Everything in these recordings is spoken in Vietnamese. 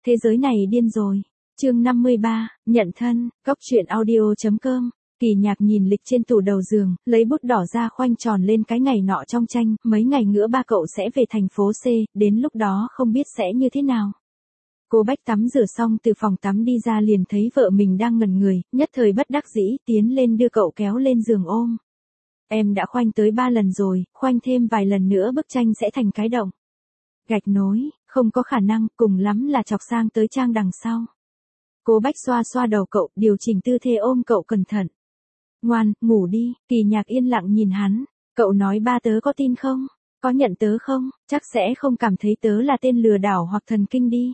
Thế giới này điên rồi. Chương 53, nhận thân, góc truyện audio.com. Kỳ Nhạc nhìn lịch trên tủ đầu giường, lấy bút đỏ ra khoanh tròn lên cái ngày nọ trong tranh, mấy ngày nữa ba cậu sẽ về thành phố C, đến lúc đó không biết sẽ như thế nào. Cô Bách tắm rửa xong từ phòng tắm đi ra liền thấy vợ mình đang ngẩn người, nhất thời bất đắc dĩ, tiến lên đưa cậu kéo lên giường ôm. Em đã khoanh tới 3 lần rồi, khoanh thêm vài lần nữa bức tranh sẽ thành cái động. Gạch nối, không có khả năng, cùng lắm là chọc sang tới trang đằng sau. Cô Bách xoa xoa đầu cậu, điều chỉnh tư thế ôm cậu cẩn thận. Ngoan, ngủ đi. Kỳ Nhạc yên lặng nhìn hắn. Cậu nói ba tớ có tin không? Có nhận tớ không? Chắc sẽ không cảm thấy tớ là tên lừa đảo hoặc thần kinh đi.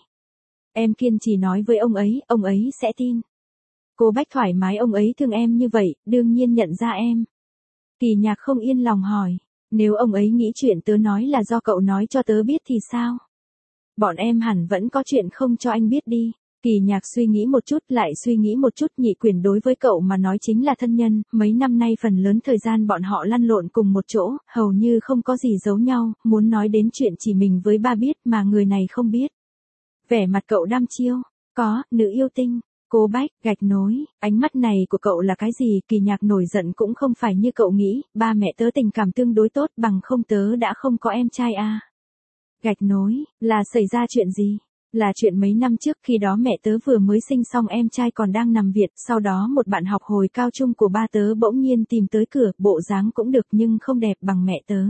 Em kiên trì nói với ông ấy sẽ tin. Cô Bách thoải mái, ông ấy thương em như vậy, đương nhiên nhận ra em. Kỳ Nhạc không yên lòng hỏi. Nếu ông ấy nghĩ chuyện tớ nói là do cậu nói cho tớ biết thì sao? Bọn em hẳn vẫn có chuyện không cho anh biết đi. Kỳ Nhạc suy nghĩ một chút lại suy nghĩ một chút, Nhị Quyền đối với cậu mà nói chính là thân nhân, mấy năm nay phần lớn thời gian bọn họ lăn lộn cùng một chỗ, hầu như không có gì giấu nhau, muốn nói đến chuyện chỉ mình với ba biết mà người này không biết. Vẻ mặt cậu đăm chiêu, có, nữ yêu tinh. Cô Bách, gạch nối, ánh mắt này của cậu là cái gì? Kỳ Nhạc nổi giận cũng không phải như cậu nghĩ, ba mẹ tớ tình cảm tương đối tốt, bằng không tớ đã không có em trai à. Gạch nối, là xảy ra chuyện gì? Là chuyện mấy năm trước, khi đó mẹ tớ vừa mới sinh xong em trai còn đang nằm viện, sau đó một bạn học hồi cao trung của ba tớ bỗng nhiên tìm tới cửa, bộ dáng cũng được nhưng không đẹp bằng mẹ tớ.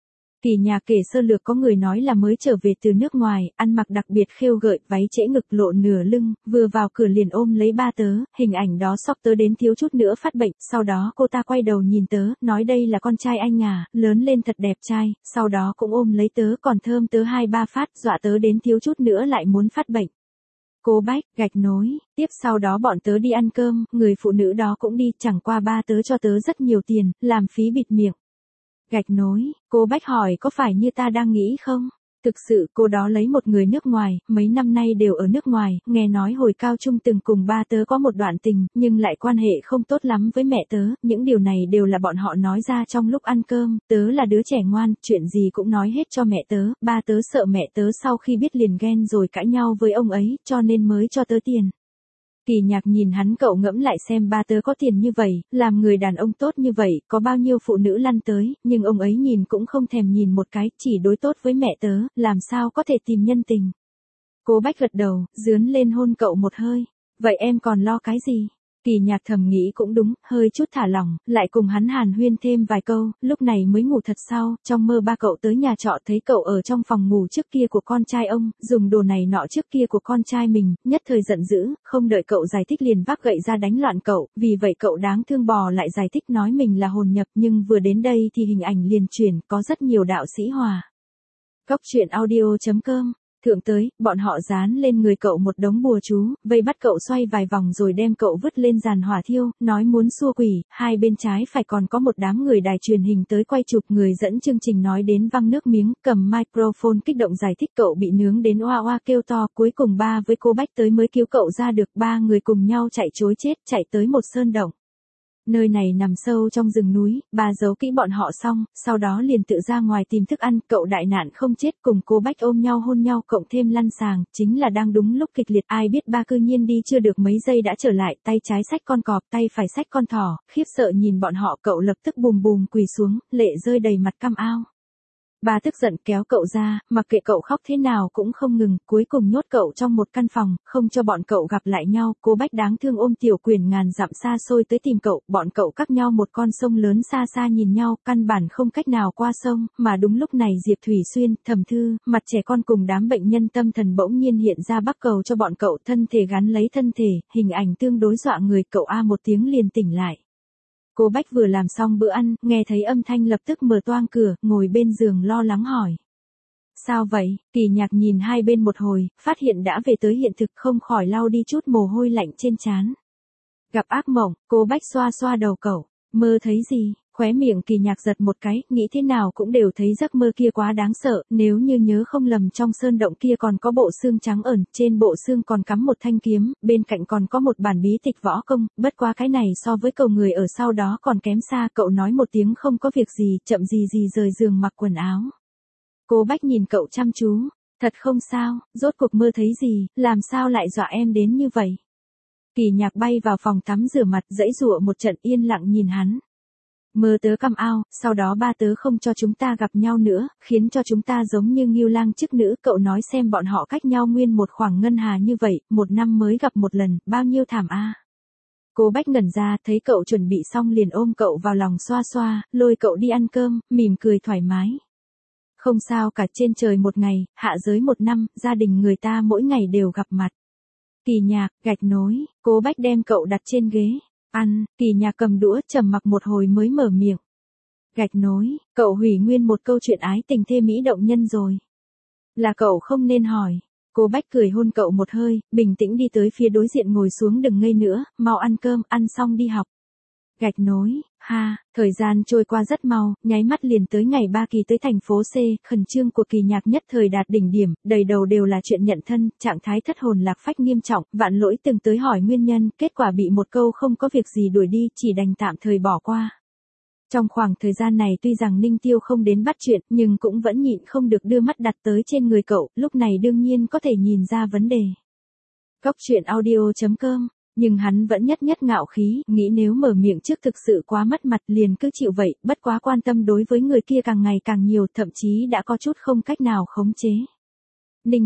Kỳ Nhạc kể sơ lược, có người nói là mới trở về từ nước ngoài, ăn mặc đặc biệt khêu gợi, váy trễ ngực lộ nửa lưng, vừa vào cửa liền ôm lấy ba tớ, hình ảnh đó sốc tớ đến thiếu chút nữa phát bệnh, sau đó cô ta quay đầu nhìn tớ, nói đây là con trai anh à, lớn lên thật đẹp trai, sau đó cũng ôm lấy tớ còn thơm tớ 2-3 phát, dọa tớ đến thiếu chút nữa lại muốn phát bệnh. Cô Bách, gạch nối, tiếp sau đó bọn tớ đi ăn cơm, người phụ nữ đó cũng đi, chẳng qua ba tớ cho tớ rất nhiều tiền, làm phí bịt miệng. Gạch nối, cô Bách hỏi có phải như ta đang nghĩ không? Thực sự cô đó lấy một người nước ngoài, mấy năm nay đều ở nước ngoài, nghe nói hồi cao trung từng cùng ba tớ có một đoạn tình, nhưng lại quan hệ không tốt lắm với mẹ tớ, những điều này đều là bọn họ nói ra trong lúc ăn cơm, tớ là đứa trẻ ngoan, chuyện gì cũng nói hết cho mẹ tớ, ba tớ sợ mẹ tớ sau khi biết liền ghen rồi cãi nhau với ông ấy, cho nên mới cho tớ tiền. Kỳ Nhạc nhìn hắn, cậu ngẫm lại xem ba tớ có tiền như vậy, làm người đàn ông tốt như vậy, có bao nhiêu phụ nữ lăn tới, nhưng ông ấy nhìn cũng không thèm nhìn một cái, chỉ đối tốt với mẹ tớ, làm sao có thể tìm nhân tình. Cô Bách gật đầu, dướn lên hôn cậu một hơi. Vậy em còn lo cái gì? Kỳ Nhạc thầm nghĩ cũng đúng, hơi chút thả lỏng, lại cùng hắn hàn huyên thêm vài câu, lúc này mới ngủ thật sau, trong mơ ba cậu tới nhà trọ thấy cậu ở trong phòng ngủ trước kia của con trai ông, dùng đồ này nọ trước kia của con trai mình, nhất thời giận dữ, không đợi cậu giải thích liền vác gậy ra đánh loạn cậu, vì vậy cậu đáng thương bò lại giải thích nói mình là hồn nhập, nhưng vừa đến đây thì hình ảnh liền chuyển, có rất nhiều đạo sĩ hòa. Góc truyện audio.com. Thượng tới, bọn họ dán lên người cậu một đống bùa chú, vây bắt cậu xoay vài vòng rồi đem cậu vứt lên giàn hỏa thiêu, nói muốn xua quỷ, hai bên trái phải còn có một đám người đài truyền hình tới quay chụp, người dẫn chương trình nói đến văng nước miếng, cầm microphone kích động giải thích cậu bị nướng đến oa oa kêu to, cuối cùng ba với cô Bách tới mới cứu cậu ra được, ba người cùng nhau chạy trối chết, chạy tới một sơn động. Nơi này nằm sâu trong rừng núi, bà giấu kỹ bọn họ xong, sau đó liền tự ra ngoài tìm thức ăn, cậu đại nạn không chết cùng cô Bách ôm nhau hôn nhau cộng thêm lăn sàng, chính là đang đúng lúc kịch liệt, ai biết ba cư nhiên đi chưa được mấy giây đã trở lại, tay trái xách con cọp, tay phải xách con thỏ, khiếp sợ nhìn bọn họ, cậu lập tức bùm bùm quỳ xuống, lệ rơi đầy mặt cam ao. Bà tức giận kéo cậu ra, mặc kệ cậu khóc thế nào cũng không ngừng, cuối cùng nhốt cậu trong một căn phòng, không cho bọn cậu gặp lại nhau, cô Bách đáng thương ôm Tiểu Quyền ngàn dặm xa xôi tới tìm cậu, bọn cậu cách nhau một con sông lớn xa xa nhìn nhau, căn bản không cách nào qua sông, mà đúng lúc này Diệp Thủy Xuyên, Thẩm Thư, mặt trẻ con cùng đám bệnh nhân tâm thần bỗng nhiên hiện ra bắc cầu cho bọn cậu, thân thể gắn lấy thân thể, hình ảnh tương đối dọa người, cậu a một tiếng liền tỉnh lại. Cô Bách vừa làm xong bữa ăn, nghe thấy âm thanh lập tức mở toang cửa, ngồi bên giường lo lắng hỏi. Sao vậy? Kỳ Nhạc nhìn hai bên một hồi, phát hiện đã về tới hiện thực, không khỏi lau đi chút mồ hôi lạnh trên trán. Gặp ác mộng, cô Bách xoa xoa đầu cậu, mơ thấy gì? Khóe miệng Kỳ Nhạc giật một cái, nghĩ thế nào cũng đều thấy giấc mơ kia quá đáng sợ, nếu như nhớ không lầm trong sơn động kia còn có bộ xương trắng ẩn, trên bộ xương còn cắm một thanh kiếm, bên cạnh còn có một bản bí tịch võ công, bất quá cái này so với cầu người ở sau đó còn kém xa, cậu nói một tiếng không có việc gì, chậm gì gì rời giường mặc quần áo. Cô Bách nhìn cậu chăm chú. Thật không sao, rốt cuộc mơ thấy gì, làm sao lại dọa em đến như vậy? Kỳ Nhạc bay vào phòng tắm rửa mặt, giãy giụa một trận, yên lặng nhìn hắn. Mơ tớ come out, sau đó ba tớ không cho chúng ta gặp nhau nữa, khiến cho chúng ta giống như ngưu lang chức nữ, cậu nói xem bọn họ cách nhau nguyên một khoảng ngân hà như vậy, một năm mới gặp một lần, bao nhiêu thảm a. Cô Bách ngẩn ra, thấy cậu chuẩn bị xong liền ôm cậu vào lòng xoa xoa, lôi cậu đi ăn cơm, mỉm cười thoải mái. Không sao cả, trên trời một ngày, hạ giới một năm, gia đình người ta mỗi ngày đều gặp mặt. Kỳ Nhạc, gạch nối, cô Bách đem cậu đặt trên ghế. Ăn, Kỳ Nhạc cầm đũa trầm mặc một hồi mới mở miệng. Gạch nối, cậu hủy nguyên một câu chuyện ái tình thê mỹ động nhân rồi. Là cậu không nên hỏi. Cô Bách cười hôn cậu một hơi, bình tĩnh đi tới phía đối diện ngồi xuống, đừng ngây nữa, mau ăn cơm, ăn xong đi học. Gạch nối, ha, thời gian trôi qua rất mau, nháy mắt liền tới ngày ba Kỳ tới thành phố C, khẩn trương của Kỳ Nhạc nhất thời đạt đỉnh điểm, đầy đầu đều là chuyện nhận thân, trạng thái thất hồn lạc phách nghiêm trọng, vạn lỗi từng tới hỏi nguyên nhân, kết quả bị một câu không có việc gì đuổi đi, chỉ đành tạm thời bỏ qua. Trong khoảng thời gian này tuy rằng Ninh Tiêu không đến bắt chuyện, nhưng cũng vẫn nhịn không được đưa mắt đặt tới trên người cậu, lúc này đương nhiên có thể nhìn ra vấn đề. Cóc truyện audio.com. Nhưng hắn vẫn nhất ngạo khí, nghĩ nếu mở miệng trước thực sự quá mất mặt liền cứ chịu vậy, bất quá quan tâm đối với người kia càng ngày càng nhiều, thậm chí đã có chút không cách nào khống chế. Ninh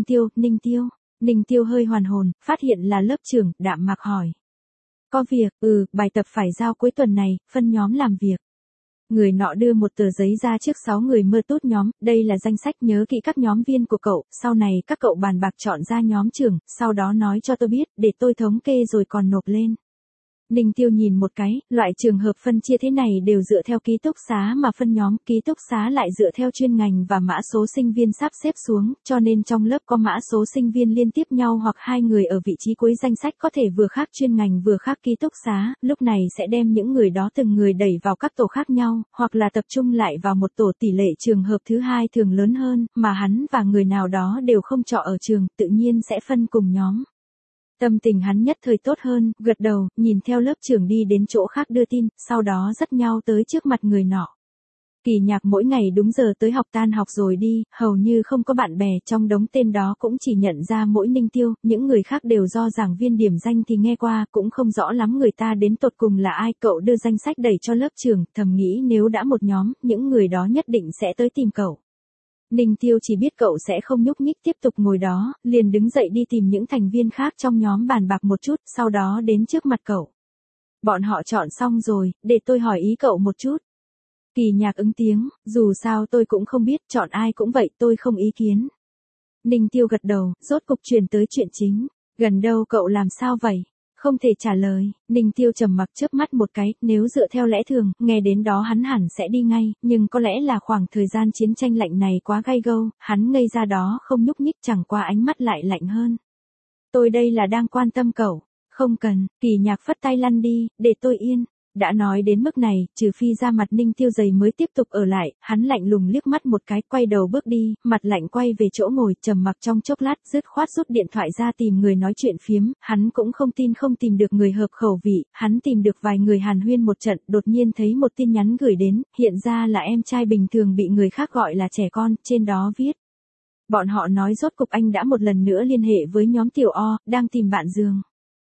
Tiêu hơi hoàn hồn, phát hiện là lớp trưởng, đạm mạc hỏi. Có việc, bài tập phải giao cuối tuần này, phân nhóm làm việc. Người nọ đưa một tờ giấy ra trước 6 người mơ tốt nhóm, đây là danh sách, nhớ kỹ các nhóm viên của cậu, sau này các cậu bàn bạc chọn ra nhóm trưởng, sau đó nói cho tôi biết, để tôi thống kê rồi còn nộp lên. Ninh Tiêu nhìn một cái, loại trường hợp phân chia thế này đều dựa theo ký túc xá mà phân nhóm, ký túc xá lại dựa theo chuyên ngành và mã số sinh viên sắp xếp xuống, cho nên trong lớp có mã số sinh viên liên tiếp nhau hoặc hai người ở vị trí cuối danh sách có thể vừa khác chuyên ngành vừa khác ký túc xá, lúc này sẽ đem những người đó từng người đẩy vào các tổ khác nhau, hoặc là tập trung lại vào một tổ, tỷ lệ trường hợp thứ hai thường lớn hơn, mà hắn và người nào đó đều không trọ ở trường, tự nhiên sẽ phân cùng nhóm. Tâm tình hắn nhất thời tốt hơn, gật đầu, nhìn theo lớp trưởng đi đến chỗ khác đưa tin, sau đó dắt nhau tới trước mặt người nọ. Kỳ Nhạc mỗi ngày đúng giờ tới học, tan học rồi đi, hầu như không có bạn bè, trong đống tên đó cũng chỉ nhận ra mỗi Ninh Tiêu, những người khác đều do giảng viên điểm danh thì nghe qua, cũng không rõ lắm người ta đến tột cùng là ai. Cậu đưa danh sách đẩy cho lớp trưởng, thầm nghĩ nếu đã một nhóm, những người đó nhất định sẽ tới tìm cậu. Ninh Tiêu chỉ biết cậu sẽ không nhúc nhích tiếp tục ngồi đó, liền đứng dậy đi tìm những thành viên khác trong nhóm bàn bạc một chút, sau đó đến trước mặt cậu. Bọn họ chọn xong rồi, để tôi hỏi ý cậu một chút. Kỳ Nhạc ứng tiếng, dù sao tôi cũng không biết, chọn ai cũng vậy, tôi không ý kiến. Ninh Tiêu gật đầu, rốt cục chuyển tới chuyện chính. Gần đâu cậu làm sao vậy? Không thể trả lời. Ninh Tiêu trầm mặc chớp mắt một cái, nếu dựa theo lẽ thường, nghe đến đó hắn hẳn sẽ đi ngay, nhưng có lẽ là khoảng thời gian chiến tranh lạnh này quá gay gâu, hắn ngây ra đó không nhúc nhích, chẳng qua ánh mắt lại lạnh hơn. Tôi đây là đang quan tâm cậu. Không cần, Kỳ Nhạc phất tay lăn đi, để tôi yên. Đã nói đến mức này, trừ phi ra mặt Ninh Tiêu dày mới tiếp tục ở lại, hắn lạnh lùng liếc mắt một cái, quay đầu bước đi, mặt lạnh quay về chỗ ngồi, trầm mặc trong chốc lát, dứt khoát rút điện thoại ra tìm người nói chuyện phiếm, hắn cũng không tin không tìm được người hợp khẩu vị, hắn tìm được vài người hàn huyên một trận, đột nhiên thấy một tin nhắn gửi đến, hiện ra là em trai bình thường bị người khác gọi là trẻ con, trên đó viết. Bọn họ nói rốt cục anh đã một lần nữa liên hệ với nhóm Tiểu O, đang tìm bạn giường.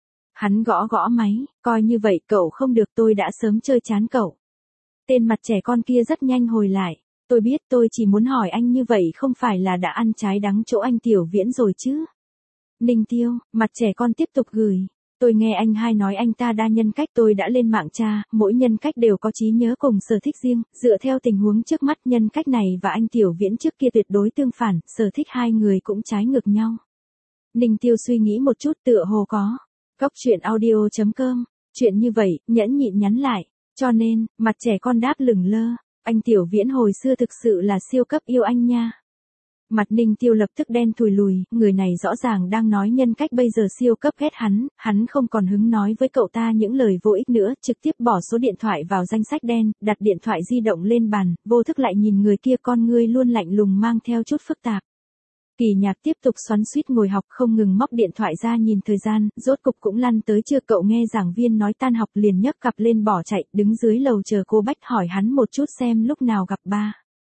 Hắn gõ máy, coi như vậy cậu không được, tôi đã sớm chơi chán cậu. Tên mặt trẻ con kia rất nhanh hồi lại, tôi biết, tôi chỉ muốn hỏi anh như vậy không phải là đã ăn trái đắng chỗ anh Tiểu Viễn rồi chứ. Ninh Tiêu, mặt trẻ con tiếp tục gửi, tôi nghe anh hai nói anh ta đa nhân cách, tôi đã lên mạng tra, mỗi nhân cách đều có trí nhớ cùng sở thích riêng, dựa theo tình huống trước mắt nhân cách này và anh Tiểu Viễn trước kia tuyệt đối tương phản, sở thích hai người cũng trái ngược nhau. Ninh Tiêu suy nghĩ một chút, tựa hồ có. Cóc truyện audio.com, chuyện như vậy, nhẫn nhịn nhắn lại, cho nên, mặt trẻ con đáp lửng lơ, anh Tiểu Viễn hồi xưa thực sự là siêu cấp yêu anh nha. Mặt Ninh Tiêu lập tức đen thùi lùi, người này rõ ràng đang nói nhân cách bây giờ siêu cấp ghét hắn không còn hứng nói với cậu ta những lời vô ích nữa, trực tiếp bỏ số điện thoại vào danh sách đen, đặt điện thoại di động lên bàn, vô thức lại nhìn người kia, con ngươi luôn lạnh lùng mang theo chút phức tạp. Kỳ Nhạc tiếp tục xoắn xuýt ngồi học, không ngừng móc điện thoại ra nhìn thời gian, rốt cục cũng lăn tới trưa, cậu nghe giảng viên nói tan học liền nhấc cặp lên bỏ chạy, đứng dưới lầu chờ cô Bách hỏi hắn một chút xem lúc nào gặp ba.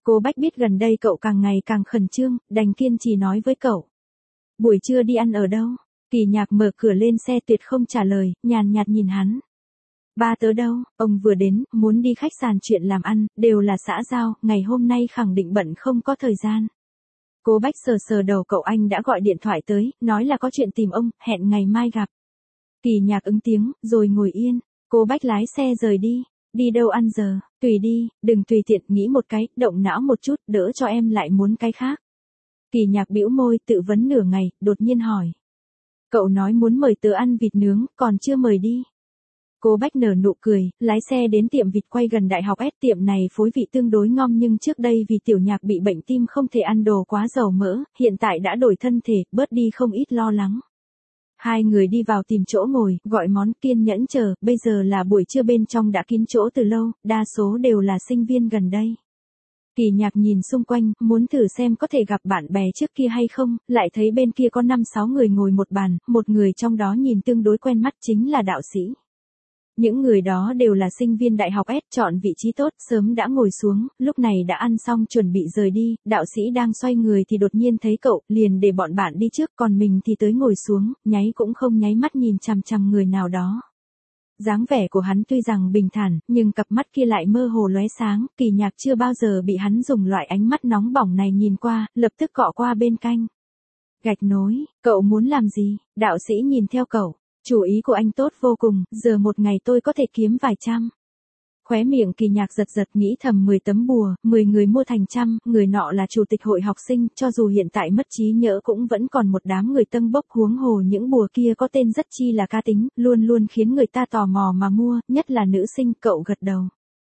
Cô Bách biết gần đây cậu càng ngày càng khẩn trương, đành kiên trì nói với cậu. Buổi trưa đi ăn ở đâu? Kỳ Nhạc mở cửa lên xe tuyệt không trả lời, nhàn nhạt nhìn hắn. Ba tớ đâu, ông vừa đến, muốn đi khách sạn chuyện làm ăn, đều là xã giao, ngày hôm nay khẳng định bận không có thời gian. Cô Bách sờ sờ đầu cậu, anh đã gọi điện thoại tới, nói là có chuyện tìm ông, hẹn ngày mai gặp. Kỳ Nhạc ứng tiếng, rồi ngồi yên. Cô Bách lái xe rời đi. Đi đâu ăn giờ, tùy đi, đừng tùy tiện, nghĩ một cái, động não một chút, đỡ cho em lại muốn cái khác. Kỳ Nhạc bĩu môi, tự vấn nửa ngày, đột nhiên hỏi. Cậu nói muốn mời tớ ăn vịt nướng, còn chưa mời đi. Cô Bách nở nụ cười, lái xe đến tiệm vịt quay gần đại học S. Tiệm này phối vị tương đối ngon, nhưng trước đây vì Tiểu Nhạc bị bệnh tim không thể ăn đồ quá dầu mỡ, hiện tại đã đổi thân thể, bớt đi không ít lo lắng. Hai người đi vào tìm chỗ ngồi, gọi món, kiên nhẫn chờ, bây giờ là buổi trưa, bên trong đã kín chỗ từ lâu, đa số đều là sinh viên gần đây. Kỳ Nhạc nhìn xung quanh, muốn thử xem có thể gặp bạn bè trước kia hay không, lại thấy bên kia có 5-6 người ngồi một bàn, một người trong đó nhìn tương đối quen mắt, chính là đạo sĩ. Những người đó đều là sinh viên đại học S, chọn vị trí tốt, sớm đã ngồi xuống, lúc này đã ăn xong chuẩn bị rời đi, đạo sĩ đang xoay người thì đột nhiên thấy cậu, liền để bọn bạn đi trước, còn mình thì tới ngồi xuống, nháy cũng không nháy mắt nhìn chằm chằm người nào đó. Dáng vẻ của hắn tuy rằng bình thản, nhưng cặp mắt kia lại mơ hồ lóe sáng, Kỳ Nhạc chưa bao giờ bị hắn dùng loại ánh mắt nóng bỏng này nhìn qua, lập tức cọ qua bên cạnh. Gạch nối, cậu muốn làm gì? Đạo sĩ nhìn theo cậu. Chủ ý của anh tốt vô cùng, giờ một ngày tôi có thể kiếm vài trăm. Khóe miệng Kỳ Nhạc giật giật, nghĩ thầm 10 tấm bùa, 10 người mua thành trăm, người nọ là chủ tịch hội học sinh, cho dù hiện tại mất trí nhớ cũng vẫn còn một đám người tâng bốc, huống hồ những bùa kia có tên rất chi là cá tính, luôn luôn khiến người ta tò mò mà mua, nhất là nữ sinh. Cậu gật đầu.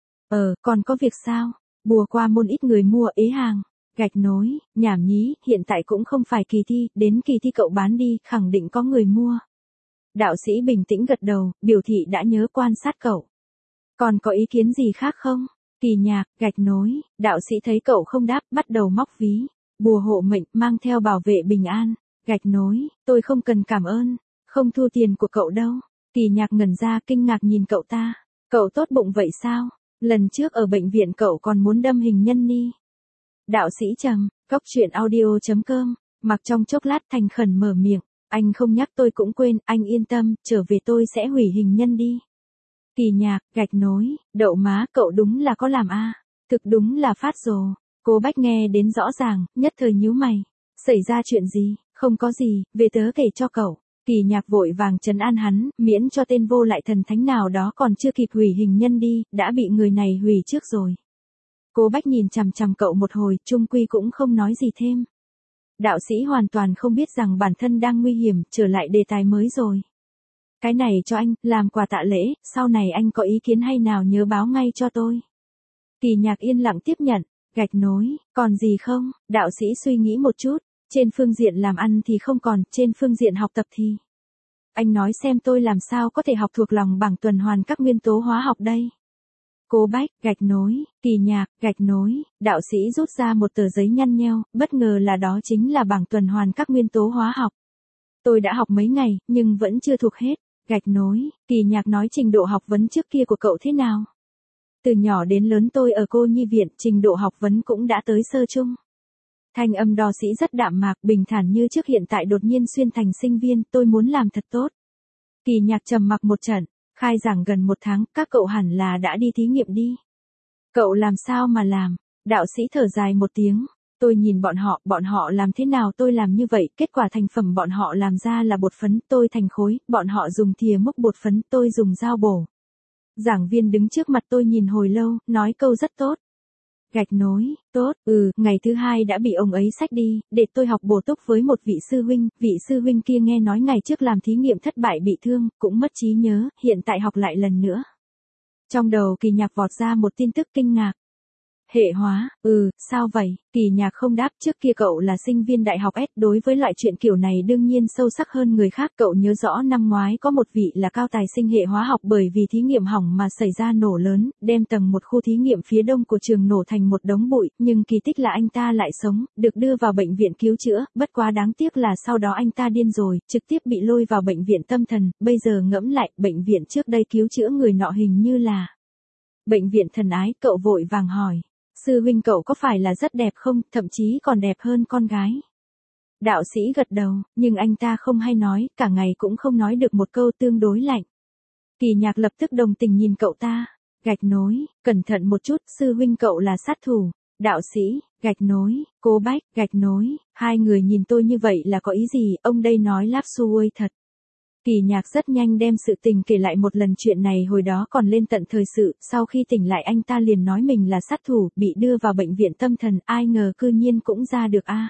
Còn có việc sao? Bùa qua môn ít người mua, ế hàng. Gạch nối, nhảm nhí, hiện tại cũng không phải kỳ thi, đến kỳ thi cậu bán đi, khẳng định có người mua. Đạo sĩ bình tĩnh gật đầu, biểu thị đã nhớ, quan sát cậu. Còn có ý kiến gì khác không? Kỳ Nhạc, gạch nối, đạo sĩ thấy cậu không đáp, bắt đầu móc ví. Bùa hộ mệnh, mang theo bảo vệ bình an. Gạch nối, tôi không cần cảm ơn, không thu tiền của cậu đâu. Kỳ Nhạc ngẩn ra, kinh ngạc nhìn cậu ta. Cậu tốt bụng vậy sao? Lần trước ở bệnh viện cậu còn muốn đâm hình nhân ni. Đạo sĩ trầm, cốc truyện audio.com, mặc trong chốc lát thành khẩn mở miệng. Anh không nhắc tôi cũng quên, anh yên tâm, trở về tôi sẽ hủy hình nhân đi. Kỳ Nhạc, gạch nối, đậu má, cậu đúng là có làm a, thực đúng là phát rồ. Cô Bách nghe đến rõ ràng, nhất thời nhíu mày. Xảy ra chuyện gì? Không có gì, về tớ kể cho cậu. Kỳ Nhạc vội vàng trấn an hắn, miễn cho tên vô lại thần thánh nào đó còn chưa kịp hủy hình nhân đi, đã bị người này hủy trước rồi. Cô Bách nhìn chằm chằm cậu một hồi, chung quy cũng không nói gì thêm. Đạo sĩ hoàn toàn không biết rằng bản thân đang nguy hiểm, trở lại đề tài mới rồi. Cái này cho anh, làm quà tạ lễ, sau này anh có ý kiến hay nào nhớ báo ngay cho tôi. Kỳ Nhạc yên lặng tiếp nhận, gạch nối, còn gì không? Đạo sĩ suy nghĩ một chút, trên phương diện làm ăn thì không còn, trên phương diện học tập thì. Anh nói xem tôi làm sao có thể học thuộc lòng bảng tuần hoàn các nguyên tố hóa học đây. Cô Bách, gạch nối, Kỳ Nhạc, gạch nối, đạo sĩ rút ra một tờ giấy nhăn nheo, bất ngờ là đó chính là bảng tuần hoàn các nguyên tố hóa học. Tôi đã học mấy ngày, nhưng vẫn chưa thuộc hết. Gạch nối, Kỳ Nhạc nói trình độ học vấn trước kia của cậu thế nào? Từ nhỏ đến lớn tôi ở cô nhi viện, trình độ học vấn cũng đã tới sơ trung. Thanh âm đò sĩ rất đạm mạc, bình thản như trước, hiện tại đột nhiên xuyên thành sinh viên, tôi muốn làm thật tốt. Kỳ Nhạc trầm mặc một trận, khai giảng gần 1 tháng, các cậu hẳn là đã đi thí nghiệm đi. Cậu làm sao mà làm? Đạo sĩ thở dài một tiếng. Tôi nhìn bọn họ làm thế nào tôi làm như vậy, kết quả thành phẩm bọn họ làm ra là bột phấn, tôi thành khối, bọn họ dùng thìa múc bột phấn, tôi dùng dao bổ. Giảng viên đứng trước mặt tôi nhìn hồi lâu, nói câu rất tốt. Gạch nối, tốt, ngày thứ 2 đã bị ông ấy xách đi, để tôi học bổ túc với một vị sư huynh kia nghe nói ngày trước làm thí nghiệm thất bại bị thương, cũng mất trí nhớ, hiện tại học lại lần nữa. Trong đầu Kỳ Nhạc vọt ra một tin tức kinh ngạc. Hệ hóa, sao vậy? Kỳ Nhạc không đáp, trước kia cậu là sinh viên đại học S, đối với loại chuyện kiểu này đương nhiên sâu sắc hơn người khác. Cậu nhớ rõ năm ngoái có một vị là cao tài sinh hệ hóa học bởi vì thí nghiệm hỏng mà xảy ra nổ lớn, đem tầng một khu thí nghiệm phía đông của trường nổ thành một đống bụi, nhưng kỳ tích là anh ta lại sống, được đưa vào bệnh viện cứu chữa, bất quá đáng tiếc là sau đó anh ta điên rồi, trực tiếp bị lôi vào bệnh viện tâm thần, bây giờ ngẫm lại, bệnh viện trước đây cứu chữa người nọ hình như là bệnh viện Thần Ái. Cậu vội vàng hỏi. sư huynh cậu có phải là rất đẹp không, thậm chí còn đẹp hơn con gái. Đạo sĩ gật đầu, nhưng anh ta không hay nói, cả ngày cũng không nói được một câu, tương đối lạnh. Kỳ Nhạc lập tức đồng tình nhìn cậu ta. Gạch nối, cẩn thận một chút, sư huynh cậu là sát thủ. Đạo sĩ, gạch nối, Cố Bách, gạch nối, hai người nhìn tôi như vậy là có ý gì, ông đây nói láp xuôi thật. Kỳ Nhạc rất nhanh đem sự tình kể lại một lần, chuyện này hồi đó còn lên tận thời sự, sau khi tỉnh lại anh ta liền nói mình là sát thủ, bị đưa vào bệnh viện tâm thần, ai ngờ cư nhiên cũng ra được a.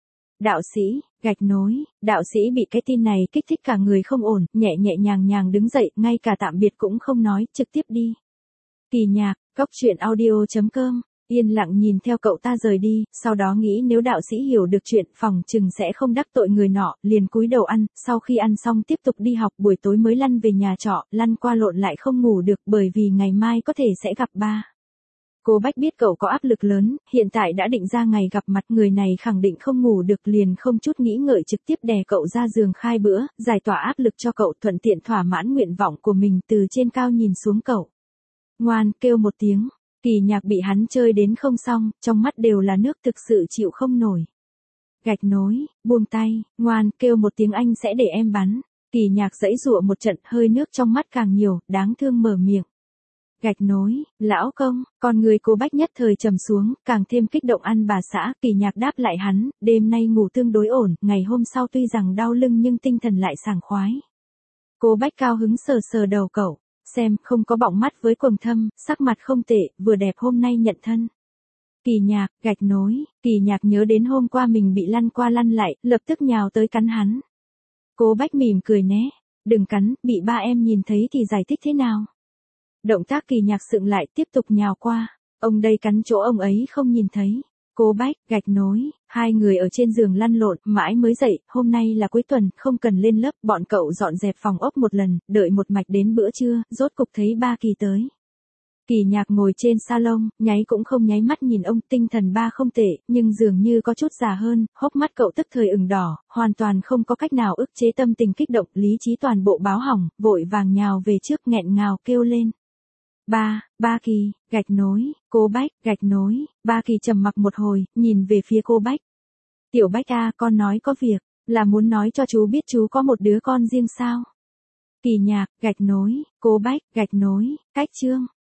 Đạo sĩ, gạch nối, đạo sĩ bị cái tin này kích thích cả người không ổn, nhẹ nhẹ nhàng đứng dậy, ngay cả tạm biệt cũng không nói, trực tiếp đi. Kỳ Nhạc, coctruyện.audio.com, yên lặng nhìn theo cậu ta rời đi, sau đó nghĩ nếu đạo sĩ hiểu được chuyện phòng chừng sẽ không đắc tội người nọ, liền cúi đầu ăn, sau khi ăn xong tiếp tục đi học, buổi tối mới lăn về nhà trọ, lăn qua lộn lại không ngủ được bởi vì ngày mai có thể sẽ gặp ba. Cố Bách biết cậu có áp lực lớn, hiện tại đã định ra ngày gặp mặt, người này khẳng định không ngủ được, liền không chút nghĩ ngợi trực tiếp đè cậu ra giường khai bữa, giải tỏa áp lực cho cậu, thuận tiện thỏa mãn nguyện vọng của mình, từ trên cao nhìn xuống cậu. Ngoan, kêu một tiếng. Kỳ Nhạc bị hắn chơi đến không xong, trong mắt đều là nước, thực sự chịu không nổi. Gạch nối, buông tay, ngoan, kêu một tiếng anh sẽ để em bắn. Kỳ Nhạc giãy giụa một trận, hơi nước trong mắt càng nhiều, đáng thương mở miệng. Gạch nối, lão công, con người Cố Bách nhất thời trầm xuống, càng thêm kích động ăn bà xã. Kỳ Nhạc đáp lại hắn, đêm nay ngủ tương đối ổn, ngày hôm sau tuy rằng đau lưng nhưng tinh thần lại sảng khoái. Cố Bách cao hứng sờ sờ đầu cậu, xem, không có bọng mắt với quầng thâm, sắc mặt không tệ, vừa đẹp, hôm nay nhận thân. Kỳ Nhạc, gạch nối, Kỳ Nhạc nhớ đến hôm qua mình bị lăn qua lăn lại, lập tức nhào tới cắn hắn. Cố Bách mỉm cười né, đừng cắn, bị ba em nhìn thấy thì giải thích thế nào. Động tác Kỳ Nhạc sượng lại, tiếp tục nhào qua, ông đây cắn chỗ ông ấy không nhìn thấy. Cố Bách, gạch nối, hai người ở trên giường lăn lộn, mãi mới dậy, hôm nay là cuối tuần, không cần lên lớp, bọn cậu dọn dẹp phòng ốc một lần, đợi một mạch đến bữa trưa, rốt cục thấy ba Kỳ tới. Kỳ Nhạc ngồi trên salon, nháy cũng không nháy mắt nhìn ông, tinh thần ba không tệ, nhưng dường như có chút già hơn, hốc mắt cậu tức thời ửng đỏ, hoàn toàn không có cách nào ức chế tâm tình kích động, lý trí toàn bộ báo hỏng, vội vàng nhào về trước, nghẹn ngào kêu lên. Ba Kỳ, gạch nối, Cố Bách, gạch nối, ba Kỳ trầm mặc một hồi, nhìn về phía Cố Bách. Tiểu Bách a, con nói có việc, là muốn nói cho chú biết chú có một đứa con riêng sao? Kỳ Nhạc, gạch nối, Cố Bách, gạch nối, cách chương.